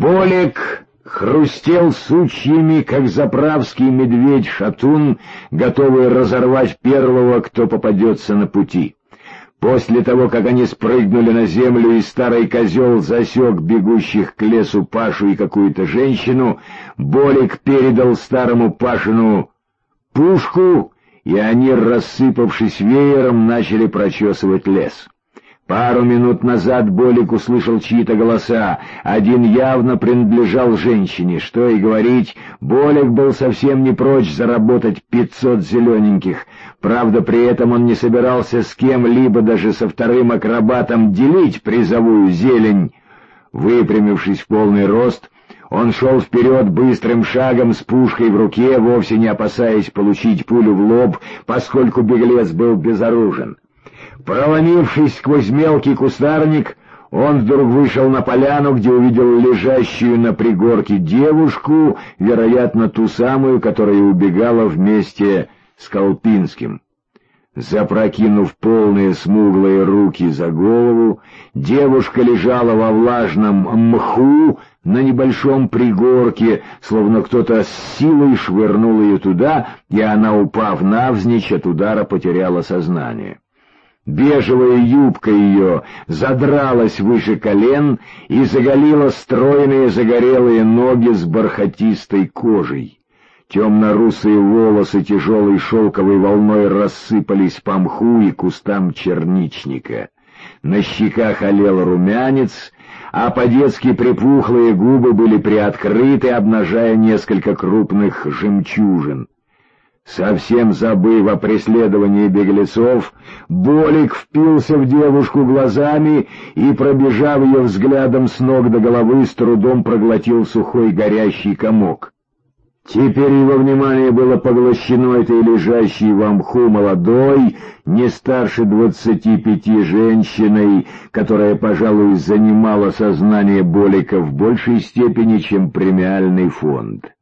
Болик хрустел сучьями, как заправский медведь-шатун, готовый разорвать первого, кто попадется на пути. После того, как они спрыгнули на землю, и старый козел засек бегущих к лесу Пашу и какую-то женщину, Болик передал старому Пашину пушку, и они, рассыпавшись веером, начали прочесывать лес. Пару минут назад Болик услышал чьи-то голоса. Один явно принадлежал женщине. Что и говорить, Болик был совсем не прочь заработать 500 зелененьких. Правда, при этом он не собирался с кем-либо, даже со вторым акробатом, делить призовую зелень. Выпрямившись в полный рост, он шел вперед быстрым шагом с пушкой в руке, вовсе не опасаясь получить пулю в лоб, поскольку беглец был безоружен. Проломившись сквозь мелкий кустарник, он вдруг вышел на поляну, где увидел лежащую на пригорке девушку, вероятно, ту самую, которая убегала вместе с Колпинским. Запрокинув полные смуглые руки за голову, девушка лежала во влажном мху на небольшом пригорке, словно кто-то с силой швырнул ее туда, и она, упав навзничь, от удара потеряла сознание. Бежевая юбка ее задралась выше колен и заголила стройные загорелые ноги с бархатистой кожей. Темно-русые волосы тяжелой шелковой волной рассыпались по мху и кустам черничника. На щеках олел румянец, а по-детски припухлые губы были приоткрыты, обнажая несколько крупных жемчужин. Совсем забыв о преследовании беглецов, Болик впился в девушку глазами и, пробежав ее взглядом с ног до головы, с трудом проглотил сухой горящий комок. Теперь его внимание было поглощено этой лежащей во мху молодой, не старше 25 женщиной, которая, пожалуй, занимала сознание Болика в большей степени, чем премиальный фонд.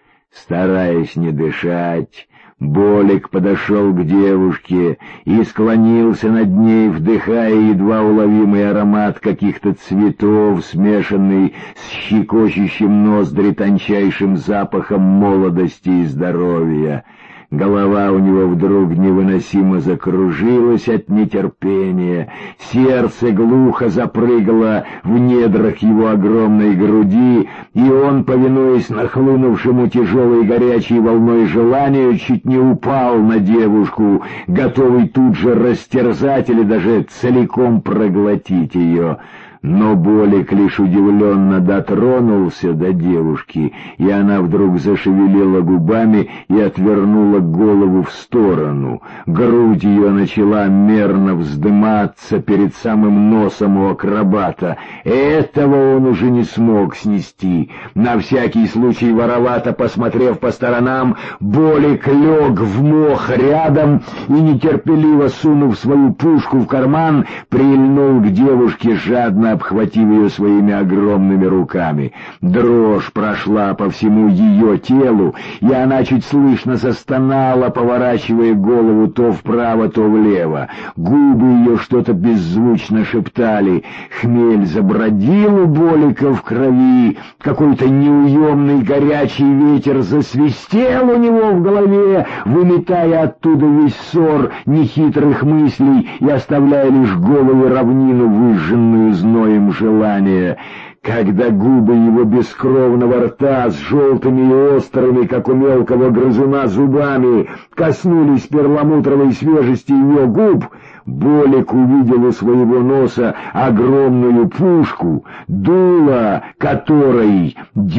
Стараясь не дышать, Болик подошел к девушке и склонился над ней, вдыхая едва уловимый аромат каких-то цветов, смешанный с щекочущим ноздри тончайшим запахом молодости и здоровья. Голова у него вдруг невыносимо закружилась от нетерпения, сердце глухо запрыгало в недрах его огромной груди, и он, повинуясь нахлынувшему тяжелой горячей волной желанию, чуть не упал на девушку, готовый тут же растерзать или даже целиком проглотить ее. Но Болик лишь удивленно дотронулся до девушки, и она вдруг зашевелила губами и отвернула голову в сторону. Грудь ее начала мерно вздыматься перед самым носом у акробата. Этого он уже не смог снести. На всякий случай, воровато посмотрев по сторонам, Болик лег в мох рядом и, нетерпеливо сунув свою пушку в карман, прильнул к девушке, жадно обхватив ее своими огромными руками. Дрожь прошла по всему ее телу, и она чуть слышно застонала, поворачивая голову то вправо, то влево. Губы ее что-то беззвучно шептали. Хмель забродил у Болика в крови, какой-то неуемный горячий ветер засвистел у него в голове, выметая оттуда весь ссор нехитрых мыслей и оставляя лишь голую равнину, выжженную зноем желания. Когда губы его бескровного рта с желтыми и острыми, как у мелкого грызуна, зубами коснулись перламутровой свежести ее губ, Болик увидел у своего носа огромную пушку, дуло которой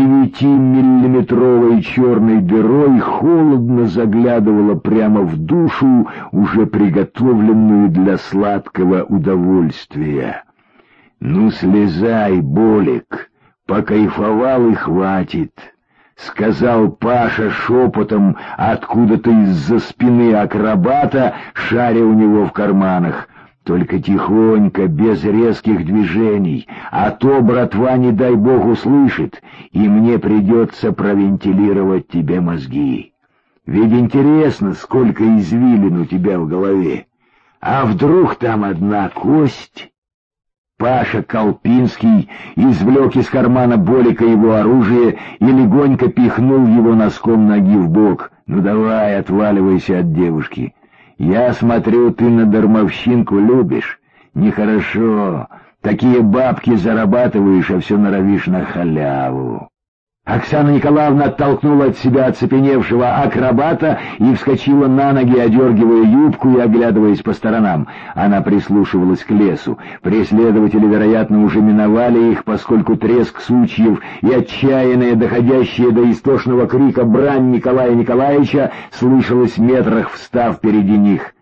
9-миллиметровой черной дырой холодно заглядывало прямо в душу, уже приготовленную для сладкого удовольствия. «Ну, слезай, Болик, покайфовал и хватит», — сказал Паша шепотом откуда-то из-за спины акробата, шаря у него в карманах. «Только тихонько, без резких движений, а то братва, не дай бог, услышит, и мне придется провентилировать тебе мозги. Ведь интересно, сколько извилин у тебя в голове. А вдруг там одна кость?» Паша Колпинский извлек из кармана Болика его оружие и легонько пихнул его носком ноги в бок. «Ну давай, отваливайся от девушки. Я смотрю, ты на дармовщинку любишь. Нехорошо. Такие бабки зарабатываешь, а все норовишь на халяву». Оксана Николаевна оттолкнула от себя оцепеневшего акробата и вскочила на ноги, одергивая юбку и оглядываясь по сторонам. Она прислушивалась к лесу. Преследователи, вероятно, уже миновали их, поскольку треск сучьев и отчаянная, доходящая до истошного крика брань Николая Николаевича слышалась в метрах, встав впереди них.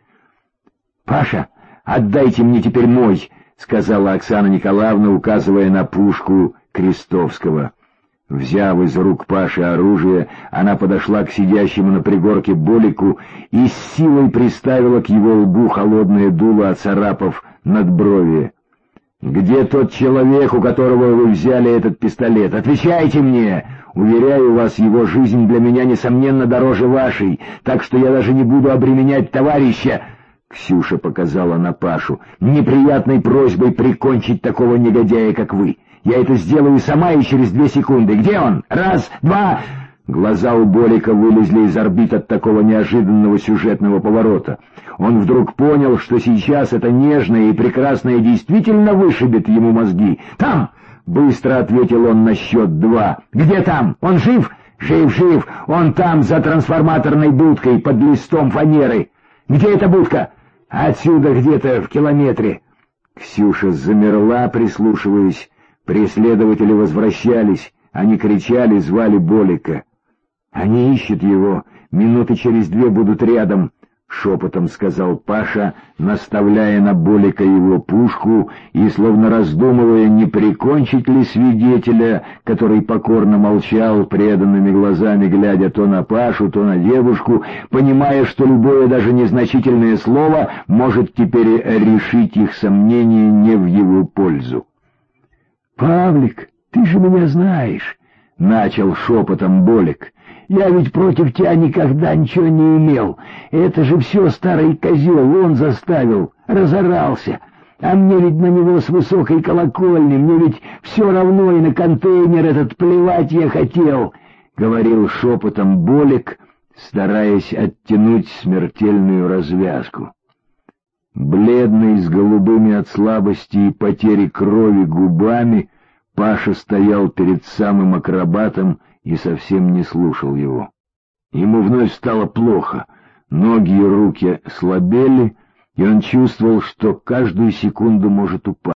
«Паша, отдайте мне теперь мой», — сказала Оксана Николаевна, указывая на пушку Крестовского. Взяв из рук Паши оружие, она подошла к сидящему на пригорке Болику и с силой приставила к его лбу холодное дуло, оцарапав надбровие. «Где тот человек, у которого вы взяли этот пистолет? Отвечайте мне! Уверяю вас, его жизнь для меня, несомненно, дороже вашей, так что я даже не буду обременять товарища!» Ксюша показала на Пашу, неприятной просьбой прикончить такого негодяя, как вы. «Я это сделаю сама и через 2 секунды. Где он? 1, 2...» Глаза у Болика вылезли из орбит от такого неожиданного сюжетного поворота. Он вдруг понял, что сейчас это нежное и прекрасное действительно вышибет ему мозги. «Там!» — быстро ответил он на счет 2. «Где там? Он жив?» «Жив, жив! Он там, за трансформаторной будкой, под листом фанеры!» «Где эта будка?» «Отсюда где-то в километре». Ксюша замерла, прислушиваясь. Преследователи возвращались, они кричали, звали Болика. «Они ищут его, минуты через 2 будут рядом», — шепотом сказал Паша, наставляя на Болика его пушку и, словно раздумывая, не прикончить ли свидетеля, который покорно молчал, преданными глазами глядя то на Пашу, то на девушку, понимая, что любое даже незначительное слово может теперь решить их сомнения не в его пользу. «Павлик, ты же меня знаешь», — начал шепотом Болик. «Я ведь против тебя никогда ничего не имел. Это же все старый козел, он заставил, разорался. А мне ведь на него с высокой колокольни, мне ведь все равно и на контейнер этот плевать я хотел», — говорил шепотом Болик, стараясь оттянуть смертельную развязку. Бледный, с голубыми от слабости и потери крови губами, Паша стоял перед самым акробатом и совсем не слушал его. Ему вновь стало плохо, ноги и руки слабели, и он чувствовал, что каждую секунду может упасть.